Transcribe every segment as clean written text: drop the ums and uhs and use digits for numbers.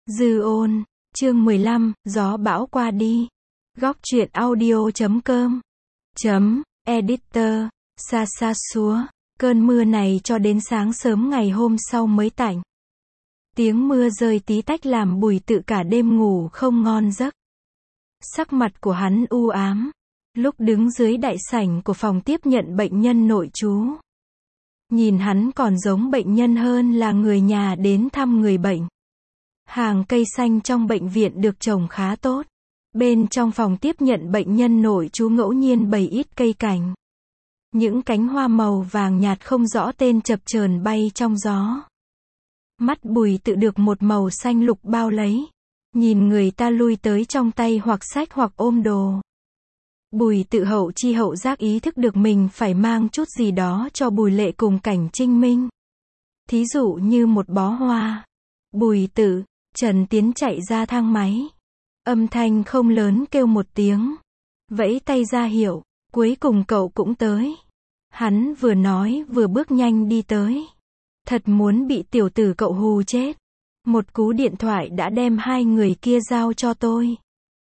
Dư ôn, chương 15, gió bão qua đi. Góc truyện audio.com Editor, xa xa xúa, cơn mưa này cho đến sáng sớm ngày hôm sau mới tạnh. Tiếng mưa rơi tí tách làm Bùi Tự cả đêm ngủ không ngon giấc. Sắc mặt của hắn u ám, lúc đứng dưới đại sảnh của phòng tiếp nhận bệnh nhân nội trú. Nhìn hắn còn giống bệnh nhân hơn là người nhà đến thăm người bệnh. Hàng cây xanh trong bệnh viện được trồng khá tốt. Bên trong phòng tiếp nhận bệnh nhân nội trú ngẫu nhiên bày ít cây cảnh. Những cánh hoa màu vàng nhạt không rõ tên chập chờn bay trong gió. Mắt Bùi Tự được một màu xanh lục bao lấy. Nhìn người ta lui tới trong tay hoặc xách hoặc ôm đồ. Bùi Tự hậu chi hậu giác ý thức được mình phải mang chút gì đó cho Bùi Lệ cùng Cảnh Trinh Minh. Thí dụ như một bó hoa. Bùi Tự, Trần Tiến chạy ra thang máy. Âm thanh không lớn kêu một tiếng. Vẫy tay ra hiệu, cuối cùng cậu cũng tới. Hắn vừa nói vừa bước nhanh đi tới. Thật muốn bị tiểu tử cậu hù chết. Một cú điện thoại đã đem hai người kia giao cho tôi.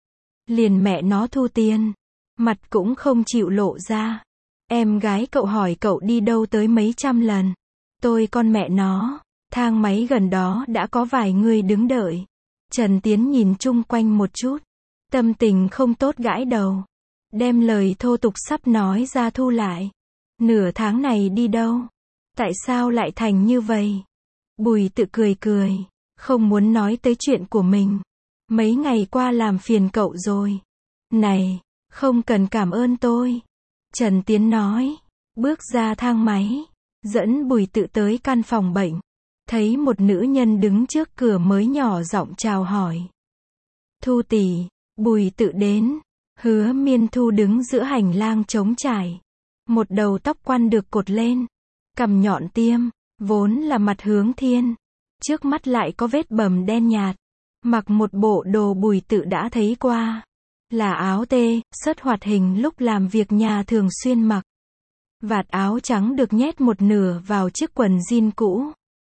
Liền mẹ nó thu tiền. Mặt cũng không chịu lộ ra. Em gái cậu hỏi cậu đi đâu tới mấy trăm lần. Tôi con mẹ nó. Thang máy gần đó đã có vài người đứng đợi. Trần Tiến nhìn chung quanh một chút. Tâm tình không tốt gãi đầu. Đem lời thô tục sắp nói ra thu lại. Nửa tháng này đi đâu? Tại sao lại thành như vậy? Bùi Tự cười cười. Không muốn nói tới chuyện của mình. Mấy ngày qua làm phiền cậu rồi. Này, không cần cảm ơn tôi. Trần Tiến nói. Bước ra thang máy. Dẫn Bùi Tự tới căn phòng bệnh. Thấy một nữ nhân đứng trước cửa mới nhỏ giọng chào hỏi. Thu tỷ, Bùi Tự đến. Hứa Miên Thu đứng giữa hành lang trống trải. Một đầu tóc quăn được cột lên. Cằm nhọn tiêm, vốn là mặt hướng thiên. Trước mắt lại có vết bầm đen nhạt. Mặc một bộ đồ Bùi Tự đã thấy qua. Là áo tê, sớt hoạt hình lúc làm việc nhà thường xuyên mặc. Vạt áo trắng được nhét một nửa vào chiếc quần jean cũ.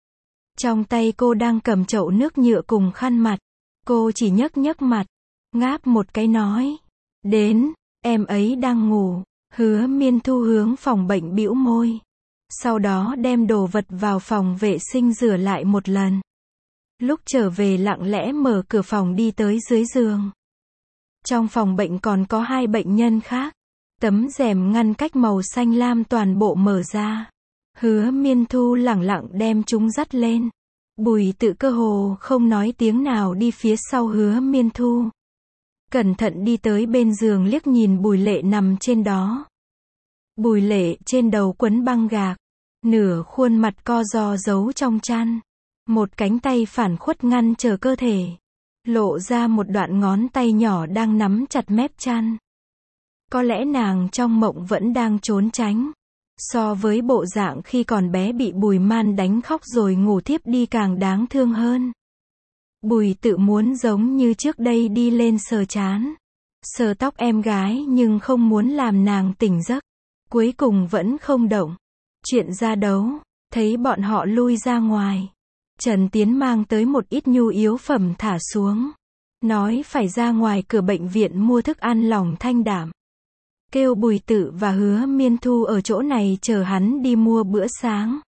Trong tay cô đang cầm chậu nước nhựa cùng khăn mặt. Cô chỉ nhấc nhấc mặt. Ngáp một cái nói. Đến, em ấy đang ngủ. Hứa Miên Thu hướng phòng bệnh bĩu môi. Sau đó đem đồ vật vào phòng vệ sinh rửa lại một lần. Lúc trở về lặng lẽ mở cửa phòng đi tới dưới giường. Trong phòng bệnh còn có hai bệnh nhân khác. Tấm rèm ngăn cách màu xanh lam toàn bộ mở ra. Hứa Miên Thu lẳng lặng đem chúng dắt lên. Bùi Tự cơ hồ không nói tiếng nào đi phía sau Hứa Miên Thu. Cẩn thận đi tới bên giường liếc nhìn Bùi Lệ nằm trên đó. Bùi Lệ trên đầu quấn băng gạc. Nửa khuôn mặt co ro giấu trong chăn. Một cánh tay phản khuất ngăn trở cơ thể. Lộ ra một đoạn ngón tay nhỏ đang nắm chặt mép chăn. Có lẽ nàng trong mộng vẫn đang trốn tránh. So với bộ dạng khi còn bé bị Bùi Man đánh khóc rồi ngủ thiếp đi càng đáng thương hơn. Bùi Tự muốn giống như trước đây đi lên sờ trán. Sờ tóc em gái nhưng không muốn làm nàng tỉnh giấc. Cuối cùng vẫn không động. Chuyện ra đấu. Thấy bọn họ lui ra ngoài. Trần Tiến mang tới một ít nhu yếu phẩm thả xuống. Nói phải ra ngoài cửa bệnh viện mua thức ăn lỏng thanh đạm. Kêu Bùi Tự và Hứa Miên Thu ở chỗ này chờ hắn đi mua bữa sáng.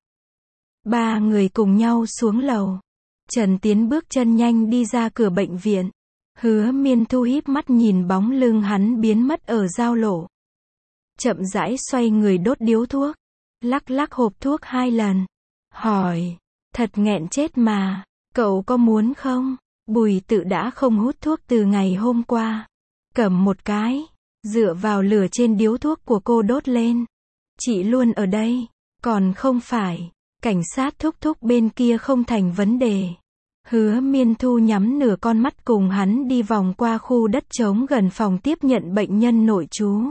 Ba người cùng nhau xuống lầu. Trần Tiến bước chân nhanh đi ra cửa bệnh viện. Hứa Miên Thu híp mắt nhìn bóng lưng hắn biến mất ở giao lộ. Chậm rãi xoay người đốt điếu thuốc. Lắc lắc hộp thuốc 2 lần. Hỏi. Thật nghẹn chết mà. Cậu có muốn không? Bùi Tự đã không hút thuốc từ ngày hôm qua. Cầm một cái. Dựa vào lửa trên điếu thuốc của cô đốt lên. Chị luôn ở đây. Còn không phải. Cảnh sát thúc thúc bên kia không thành vấn đề. Hứa Miên Thu nhắm nửa con mắt cùng hắn đi vòng qua khu đất trống gần phòng tiếp nhận bệnh nhân nội trú.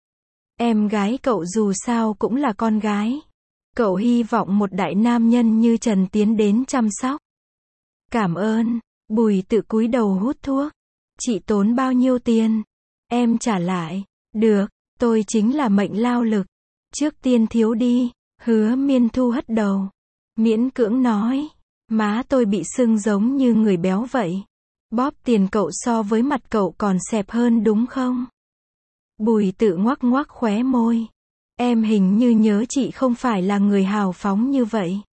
Em gái cậu dù sao cũng là con gái. Cậu hy vọng một đại nam nhân như Trần Tiến đến chăm sóc. Cảm ơn. Bùi Tự cúi đầu hút thuốc. Chị tốn bao nhiêu tiền? Em trả lại. Được, tôi chính là mệnh lao lực. Trước tiên thiếu đi. Hứa Miên Thu hất đầu. Miễn cưỡng nói. Má tôi bị sưng giống như người béo vậy. Bóp tiền cậu so với mặt cậu còn xẹp hơn đúng không? Bùi Tự ngoắc ngoắc khóe môi. Em hình như nhớ chị không phải là người hào phóng như vậy.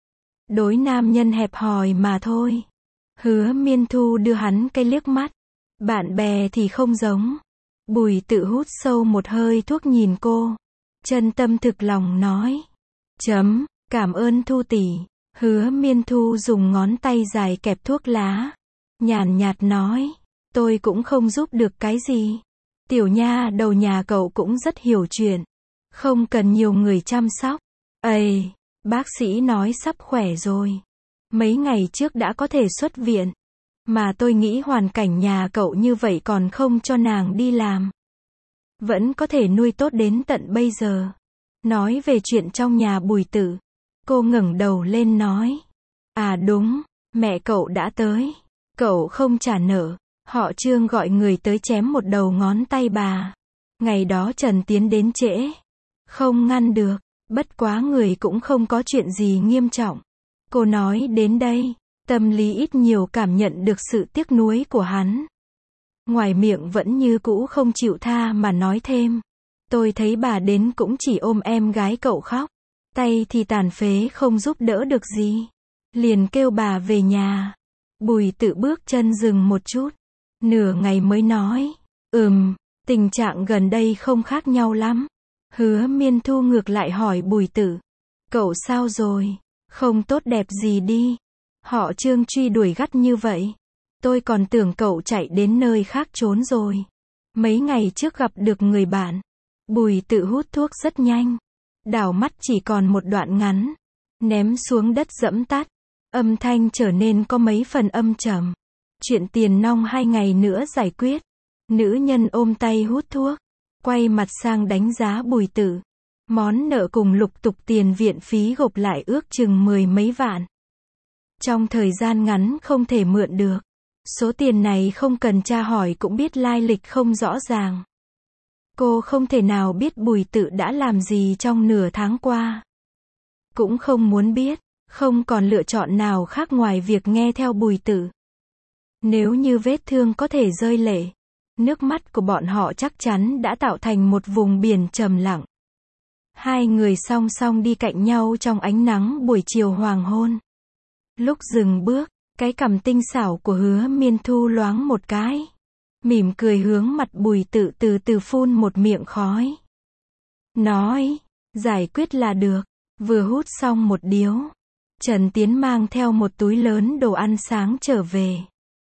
Đối nam nhân hẹp hòi mà thôi. Hứa Miên Thu đưa hắn cái liếc mắt. Bạn bè thì không giống. Bùi Tự hút sâu một hơi thuốc nhìn cô. Chân tâm thực lòng nói. Cảm ơn Thu tỷ. Hứa Miên Thu dùng ngón tay dài kẹp thuốc lá. Nhàn nhạt nói. Tôi cũng không giúp được cái gì. Tiểu nha đầu nhà cậu cũng rất hiểu chuyện. Không cần nhiều người chăm sóc. Ây, bác sĩ nói sắp khỏe rồi. Mấy ngày trước đã có thể xuất viện. Mà tôi nghĩ hoàn cảnh nhà cậu như vậy còn không cho nàng đi làm. Vẫn có thể nuôi tốt đến tận bây giờ. Nói về chuyện trong nhà Bùi Tự. Cô ngẩng đầu lên nói. À đúng, mẹ cậu đã tới. Cậu không trả nợ. Họ Trương gọi người tới chém một đầu ngón tay bà. Ngày đó Trần tiến đến trễ. Không ngăn được. Bất quá người cũng không có chuyện gì nghiêm trọng. Cô nói đến đây. Tâm lý ít nhiều cảm nhận được sự tiếc nuối của hắn. Ngoài miệng vẫn như cũ không chịu tha mà nói thêm. Tôi thấy bà đến cũng chỉ ôm em gái cậu khóc. Tay thì tàn phế không giúp đỡ được gì. Liền kêu bà về nhà. Bùi Tự bước chân dừng một chút. Nửa ngày mới nói. Tình trạng gần đây không khác nhau lắm. Hứa Miên Thu ngược lại hỏi Bùi Tự. Cậu sao rồi? Không tốt đẹp gì đi. Họ Trương truy đuổi gắt như vậy. Tôi còn tưởng cậu chạy đến nơi khác trốn rồi. Mấy ngày trước gặp được người bạn. Bùi Tự hút thuốc rất nhanh. Đảo mắt chỉ còn một đoạn ngắn. Ném xuống đất dẫm tắt. Âm thanh trở nên có mấy phần âm trầm. Chuyện tiền nong 2 ngày nữa giải quyết. Nữ nhân ôm tay hút thuốc. Quay mặt sang đánh giá Bùi Tự. Món nợ cùng lục tục tiền viện phí gộp lại ước chừng 10 mấy vạn. Trong thời gian ngắn không thể mượn được. Số tiền này không cần tra hỏi cũng biết lai lịch không rõ ràng. Cô không thể nào biết Bùi Tự đã làm gì trong nửa tháng qua. Cũng không muốn biết, không còn lựa chọn nào khác ngoài việc nghe theo Bùi Tự. Nếu như vết thương có thể rơi lệ, nước mắt của bọn họ chắc chắn đã tạo thành một vùng biển trầm lặng. Hai người song song đi cạnh nhau trong ánh nắng buổi chiều hoàng hôn. Lúc dừng bước, cái cằm tinh xảo của Hứa Miên Thu loáng một cái. Mỉm cười hướng mặt Bùi Tự từ từ phun một miệng khói. Nói, giải quyết là được. Vừa hút xong một điếu. Trần Tiến mang theo một túi lớn đồ ăn sáng trở về.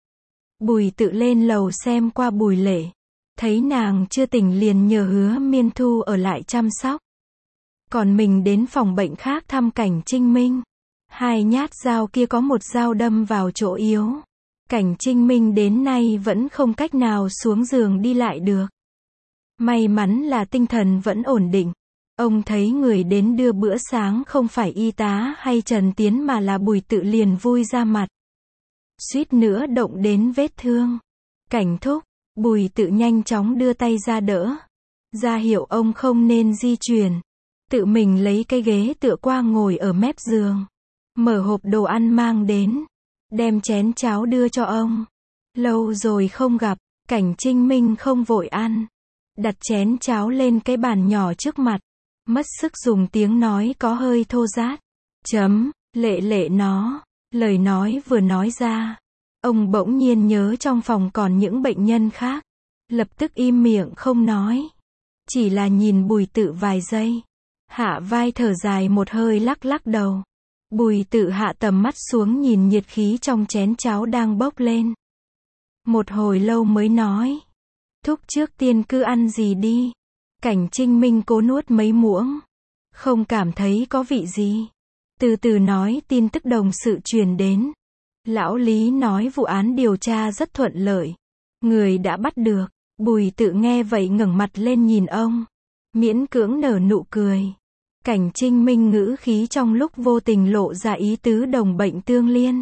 Bùi Tự lên lầu xem qua Bùi Lệ. Thấy nàng chưa tỉnh liền nhờ Hứa Miên Thu ở lại chăm sóc. Còn mình đến phòng bệnh khác thăm Cảnh Trinh Minh. 2 nhát dao kia có một dao đâm vào chỗ yếu. Cảnh Trinh Minh đến nay vẫn không cách nào xuống giường đi lại được. May mắn là tinh thần vẫn ổn định. Ông thấy người đến đưa bữa sáng không phải y tá hay Trần Tiến mà là Bùi Tự liền vui ra mặt. Suýt nữa động đến vết thương. Cảnh thúc, Bùi Tự nhanh chóng đưa tay ra đỡ. Ra hiệu ông không nên di chuyển. Tự mình lấy cái ghế tựa qua ngồi ở mép giường. Mở hộp đồ ăn mang đến. Đem chén cháo đưa cho ông. Lâu rồi không gặp, Cảnh Trinh Minh không vội ăn. Đặt chén cháo lên cái bàn nhỏ trước mặt. Mất sức dùng tiếng nói có hơi thô rát. Lệ lệ nó. Lời nói vừa nói ra. Ông bỗng nhiên nhớ trong phòng còn những bệnh nhân khác. Lập tức im miệng không nói. Chỉ là nhìn Bùi Tự vài giây. Hạ vai thở dài một hơi lắc lắc đầu. Bùi Tự hạ tầm mắt xuống nhìn nhiệt khí trong chén cháo đang bốc lên. Một hồi lâu mới nói. Thúc trước tiên cứ ăn gì đi. Cảnh Trinh Minh cố nuốt mấy muỗng. Không cảm thấy có vị gì. Từ từ nói tin tức đồng sự truyền đến. Lão Lý nói vụ án điều tra rất thuận lợi. Người đã bắt được. Bùi Tự nghe vậy ngẩng mặt lên nhìn ông. Miễn cưỡng nở nụ cười. Cảnh Trinh Minh ngữ khí trong lúc vô tình lộ ra ý tứ đồng bệnh tương liên.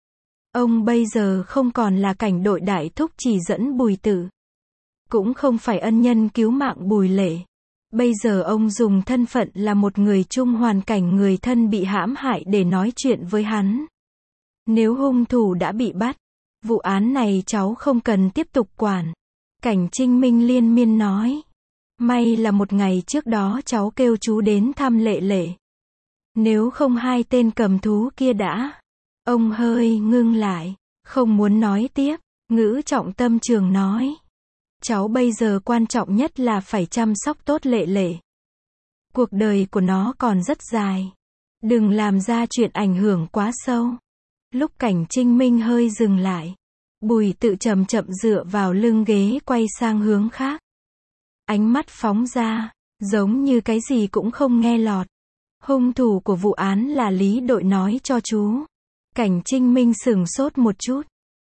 Ông bây giờ không còn là Cảnh đội đại thúc chỉ dẫn Bùi Tự. Cũng không phải ân nhân cứu mạng Bùi Lệ. Bây giờ ông dùng thân phận là một người chung hoàn cảnh người thân bị hãm hại để nói chuyện với hắn. Nếu hung thủ đã bị bắt, vụ án này cháu không cần tiếp tục quản. Cảnh Trinh Minh liên miên nói. May là một ngày trước đó cháu kêu chú đến thăm Lệ Lệ. Nếu không hai tên cầm thú kia đã. Ông hơi ngưng lại, không muốn nói tiếp, ngữ trọng tâm trường nói. Cháu bây giờ quan trọng nhất là phải chăm sóc tốt Lệ Lệ. Cuộc đời của nó còn rất dài. Đừng làm ra chuyện ảnh hưởng quá sâu. Lúc Cảnh Trinh Minh hơi dừng lại, Bùi Tự chậm chậm dựa vào lưng ghế quay sang hướng khác. Ánh mắt phóng ra, giống như cái gì cũng không nghe lọt. Hung thủ của vụ án là Lý đội nói cho chú. Cảnh Trinh Minh sửng sốt một chút.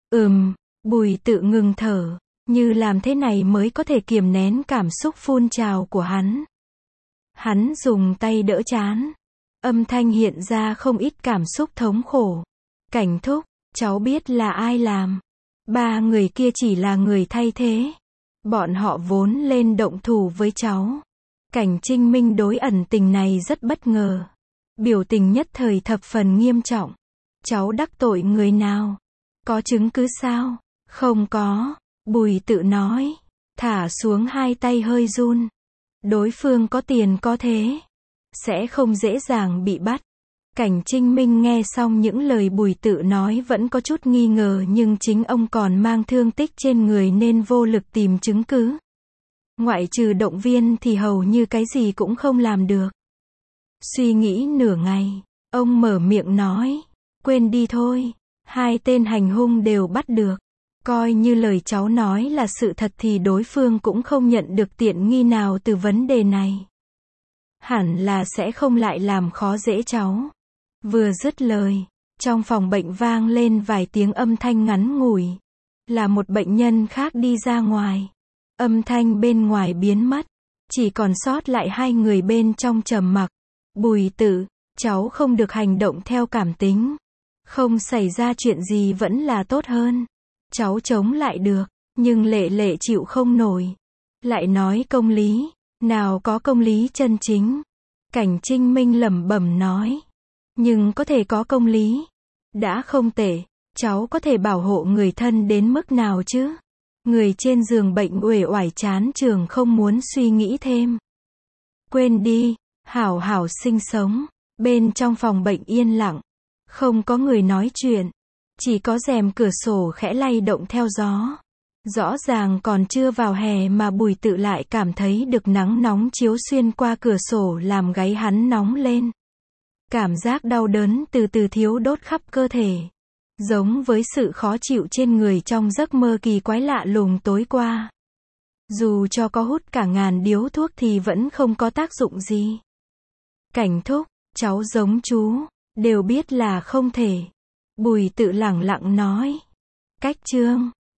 Bùi Tự ngừng thở, như làm thế này mới có thể kiềm nén cảm xúc phun trào của hắn. Hắn dùng tay đỡ trán. Âm thanh hiện ra không ít cảm xúc thống khổ. Cảnh thúc, cháu biết là ai làm. Ba người kia chỉ là người thay thế. Bọn họ vốn lên động thủ với cháu. Cảnh Trinh Minh đối ẩn tình này rất bất ngờ. Biểu tình nhất thời thập phần nghiêm trọng. Cháu đắc tội người nào? Có chứng cứ sao? Không có. Bùi Tự nói. Thả xuống hai tay hơi run. Đối phương có tiền có thế. Sẽ không dễ dàng bị bắt. Cảnh Trinh Minh nghe xong những lời Bùi Tự nói vẫn có chút nghi ngờ, nhưng chính ông còn mang thương tích trên người nên vô lực tìm chứng cứ. Ngoại trừ động viên thì hầu như cái gì cũng không làm được. Suy nghĩ nửa ngày, ông mở miệng nói. Quên đi thôi. Hai tên hành hung đều bắt được. Coi như lời cháu nói là sự thật thì đối phương cũng không nhận được tiện nghi nào từ vấn đề này. Hẳn là sẽ không lại làm khó dễ cháu. Vừa dứt lời, trong phòng bệnh vang lên vài tiếng âm thanh ngắn ngủi. Là một bệnh nhân khác đi ra ngoài. Âm thanh bên ngoài biến mất. Chỉ còn sót lại hai người bên trong trầm mặc. Bùi Tự, cháu không được hành động theo cảm tính. Không xảy ra chuyện gì vẫn là tốt hơn. Cháu chống lại được, nhưng Lệ Lệ chịu không nổi. Lại nói công lý, nào có công lý chân chính. Cảnh Trinh Minh lẩm bẩm nói. Nhưng có thể có công lý. Đã không tệ, cháu có thể bảo hộ người thân đến mức nào chứ? Người trên giường bệnh uể oải chán chường không muốn suy nghĩ thêm. Quên đi, hảo hảo sinh sống. Bên trong phòng bệnh yên lặng. Không có người nói chuyện. Chỉ có rèm cửa sổ khẽ lay động theo gió. Rõ ràng còn chưa vào hè mà Bùi Tự lại cảm thấy được nắng nóng chiếu xuyên qua cửa sổ làm gáy hắn nóng lên. Cảm giác đau đớn từ từ thiếu đốt khắp cơ thể. Giống với sự khó chịu trên người trong giấc mơ kỳ quái lạ lùng tối qua. Dù cho có hút cả ngàn điếu thuốc thì vẫn không có tác dụng gì. Cảnh thúc, cháu giống chú, đều biết là không thể. Bùi Tự lẳng lặng nói. Cách chương